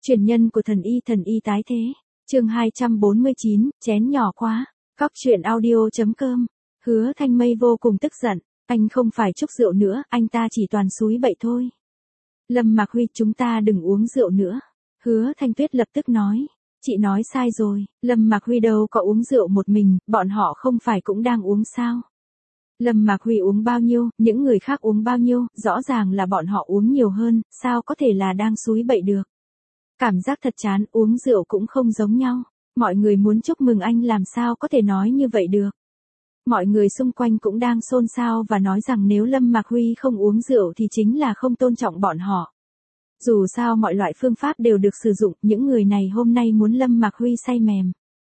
Truyền nhân của thần y tái thế. Chương 249, chén nhỏ quá. Góc truyện audio.com. Hứa Thanh Mây vô cùng tức giận, anh không phải chúc rượu nữa, anh ta chỉ toàn xúi bậy thôi. Lâm Mạc Huy, chúng ta đừng uống rượu nữa. Hứa Thanh Tuyết lập tức nói, chị nói sai rồi, Lâm Mạc Huy đâu có uống rượu một mình, bọn họ không phải cũng đang uống sao? Lâm Mạc Huy uống bao nhiêu, những người khác uống bao nhiêu, rõ ràng là bọn họ uống nhiều hơn, sao có thể là đang xúi bậy được. Cảm giác thật chán, uống rượu cũng không giống nhau. Mọi người muốn chúc mừng anh làm sao có thể nói như vậy được. Mọi người xung quanh cũng đang xôn xao và nói rằng nếu Lâm Mạc Huy không uống rượu thì chính là không tôn trọng bọn họ. Dù sao mọi loại phương pháp đều được sử dụng, những người này hôm nay muốn Lâm Mạc Huy say mềm.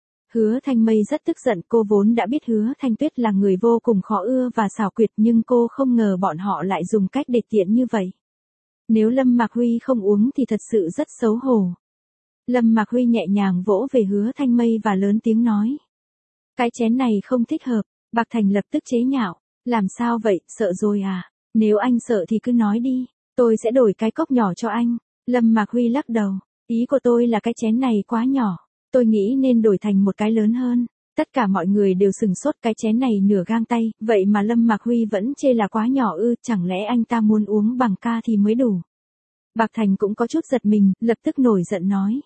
Hứa Thanh Mây rất tức giận, cô vốn đã biết Hứa Thanh Tuyết là người vô cùng khó ưa và xảo quyệt nhưng cô không ngờ bọn họ lại dùng cách để tiện như vậy. Nếu Lâm Mạc Huy không uống thì thật sự rất xấu hổ. Lâm Mạc Huy nhẹ nhàng vỗ về Hứa Thanh Mây và lớn tiếng nói. Cái chén này không thích hợp, Bạc Thành lập tức chế nhạo. Làm sao vậy, sợ rồi à? Nếu anh sợ thì cứ nói đi, tôi sẽ đổi cái cốc nhỏ cho anh. Lâm Mạc Huy lắc đầu, ý của tôi là cái chén này quá nhỏ, tôi nghĩ nên đổi thành một cái lớn hơn. Tất cả mọi người đều sừng sốt, cái chén này nửa gang tay, vậy mà Lâm Mạc Huy vẫn chê là quá nhỏ ư, chẳng lẽ anh ta muốn uống bằng ca thì mới đủ. Bạc Thành cũng có chút giật mình, lập tức nổi giận nói.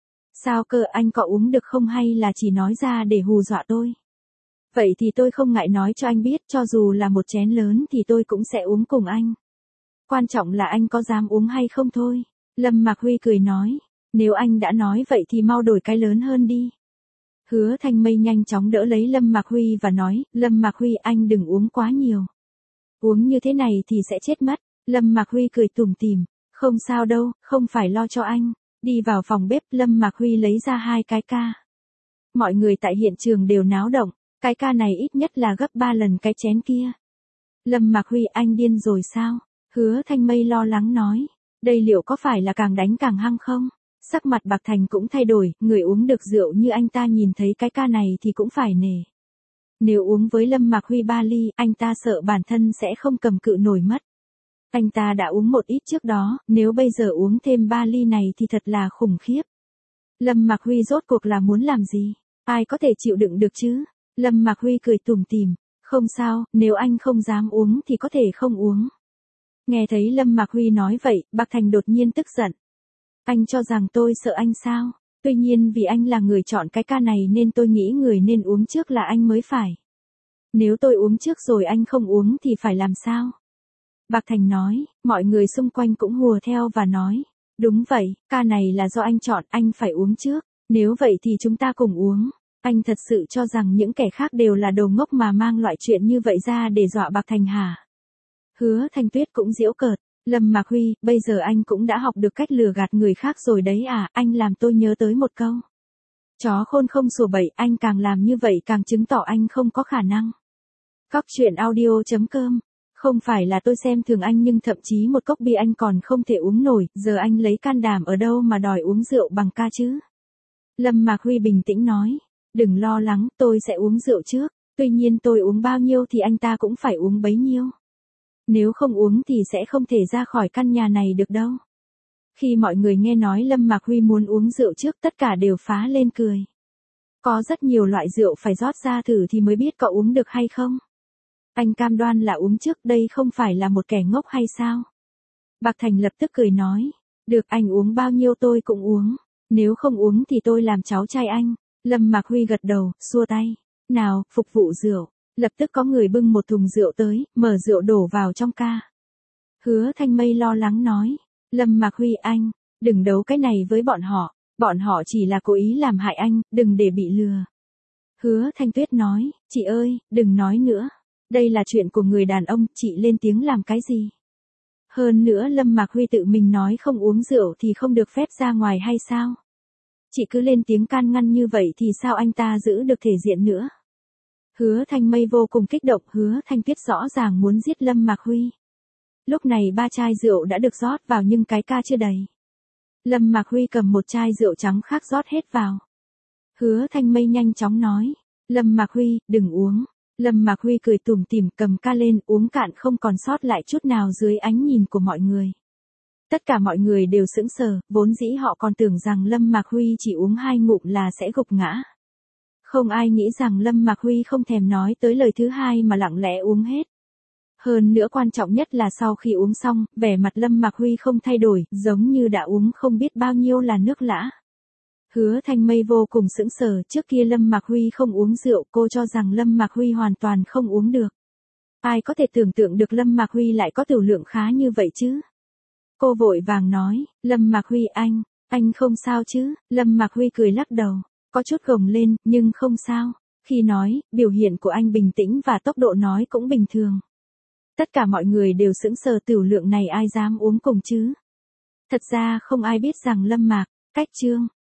Sao cơ, anh có uống được không hay là chỉ nói ra để hù dọa tôi? Vậy thì tôi không ngại nói cho anh biết, cho dù là một chén lớn thì tôi cũng sẽ uống cùng anh. Quan trọng là anh có dám uống hay không thôi. Lâm Mạc Huy cười nói, nếu anh đã nói vậy thì mau đổi cái lớn hơn đi. Hứa Thanh Mây nhanh chóng đỡ lấy Lâm Mạc Huy và nói, Lâm Mạc Huy, anh đừng uống quá nhiều. Uống như thế này thì sẽ chết mất. Lâm Mạc Huy cười tủm tỉm, không sao đâu, không phải lo cho anh. Đi vào phòng bếp, Lâm Mạc Huy lấy ra 2 cái ca. Mọi người tại hiện trường đều náo động, cái ca này ít nhất là gấp 3 lần cái chén kia. Lâm Mạc Huy, anh điên rồi sao? Hứa Thanh Mây lo lắng nói, đây liệu có phải là càng đánh càng hăng không? Sắc mặt Bạc Thành cũng thay đổi, người uống được rượu như anh ta nhìn thấy cái ca này thì cũng phải nể. Nếu uống với Lâm Mạc Huy 3 ly, anh ta sợ bản thân sẽ không cầm cự nổi mất. Anh ta đã uống một ít trước đó, nếu bây giờ uống thêm 3 ly này thì thật là khủng khiếp. Lâm Mạc Huy rốt cuộc là muốn làm gì? Ai có thể chịu đựng được chứ? Lâm Mạc Huy cười tủm tỉm, không sao, nếu anh không dám uống thì có thể không uống. Nghe thấy Lâm Mạc Huy nói vậy, Bạc Thành đột nhiên tức giận. Anh cho rằng tôi sợ anh sao? Tuy nhiên vì anh là người chọn cái ca này nên tôi nghĩ người nên uống trước là anh mới phải. Nếu tôi uống trước rồi anh không uống thì phải làm sao? Bạc Thành nói, mọi người xung quanh cũng hùa theo và nói, đúng vậy, ca này là do anh chọn, anh phải uống trước, nếu vậy thì chúng ta cùng uống. Anh thật sự cho rằng những kẻ khác đều là đồ ngốc mà mang loại chuyện như vậy ra để dọa Bạc Thành hả? Hứa Thanh Tuyết cũng giễu cợt, Lâm Mạc Huy, bây giờ anh cũng đã học được cách lừa gạt người khác rồi đấy à, anh làm tôi nhớ tới một câu. Chó khôn không sủa bậy, anh càng làm như vậy càng chứng tỏ anh không có khả năng. Góc truyện audio.com. Không phải là tôi xem thường anh nhưng thậm chí một cốc bia anh còn không thể uống nổi, giờ anh lấy can đảm ở đâu mà đòi uống rượu bằng ca chứ? Lâm Mạc Huy bình tĩnh nói, đừng lo lắng, tôi sẽ uống rượu trước, tuy nhiên tôi uống bao nhiêu thì anh ta cũng phải uống bấy nhiêu. Nếu không uống thì sẽ không thể ra khỏi căn nhà này được đâu. Khi mọi người nghe nói Lâm Mạc Huy muốn uống rượu trước, tất cả đều phá lên cười. Có rất nhiều loại rượu phải rót ra thử thì mới biết có uống được hay không. Anh cam đoan là uống trước, đây không phải là một kẻ ngốc hay sao? Bạc Thành lập tức cười nói, được, anh uống bao nhiêu tôi cũng uống, nếu không uống thì tôi làm cháu trai anh. Lâm Mạc Huy gật đầu, xua tay, nào, phục vụ rượu. Lập tức có người bưng một thùng rượu tới, mở rượu đổ vào trong ca. Hứa Thanh Mây lo lắng nói, Lâm Mạc Huy, anh, đừng đấu cái này với bọn họ chỉ là cố ý làm hại anh, đừng để bị lừa. Hứa Thanh Tuyết nói, chị ơi, đừng nói nữa. Đây là chuyện của người đàn ông, chị lên tiếng làm cái gì? Hơn nữa Lâm Mạc Huy tự mình nói không uống rượu thì không được phép ra ngoài hay sao? Chị cứ lên tiếng can ngăn như vậy thì sao anh ta giữ được thể diện nữa? Hứa Thanh Mây vô cùng kích động, Hứa Thanh Tuyết rõ ràng muốn giết Lâm Mạc Huy. Lúc này 3 chai rượu đã được rót vào nhưng cái ca chưa đầy. Lâm Mạc Huy cầm một chai rượu trắng khác rót hết vào. Hứa Thanh Mây nhanh chóng nói, Lâm Mạc Huy, đừng uống. Lâm Mạc Huy cười tủm tỉm cầm ca lên uống cạn không còn sót lại chút nào dưới ánh nhìn của mọi người. Tất cả mọi người đều sững sờ, vốn dĩ họ còn tưởng rằng Lâm Mạc Huy chỉ uống 2 ngụm là sẽ gục ngã. Không ai nghĩ rằng Lâm Mạc Huy không thèm nói tới lời thứ hai mà lặng lẽ uống hết. Hơn nữa quan trọng nhất là sau khi uống xong, vẻ mặt Lâm Mạc Huy không thay đổi, giống như đã uống không biết bao nhiêu là nước lã. Hứa Thanh Mây vô cùng sững sờ, trước kia Lâm Mạc Huy không uống rượu, cô cho rằng Lâm Mạc Huy hoàn toàn không uống được. Ai có thể tưởng tượng được Lâm Mạc Huy lại có tiểu lượng khá như vậy chứ? Cô vội vàng nói, Lâm Mạc Huy anh không sao chứ? Lâm Mạc Huy cười lắc đầu, có chút gồng lên, nhưng không sao. Khi nói, biểu hiện của anh bình tĩnh và tốc độ nói cũng bình thường. Tất cả mọi người đều sững sờ, tiểu lượng này ai dám uống cùng chứ? Thật ra không ai biết rằng Lâm Mạc, cách Trương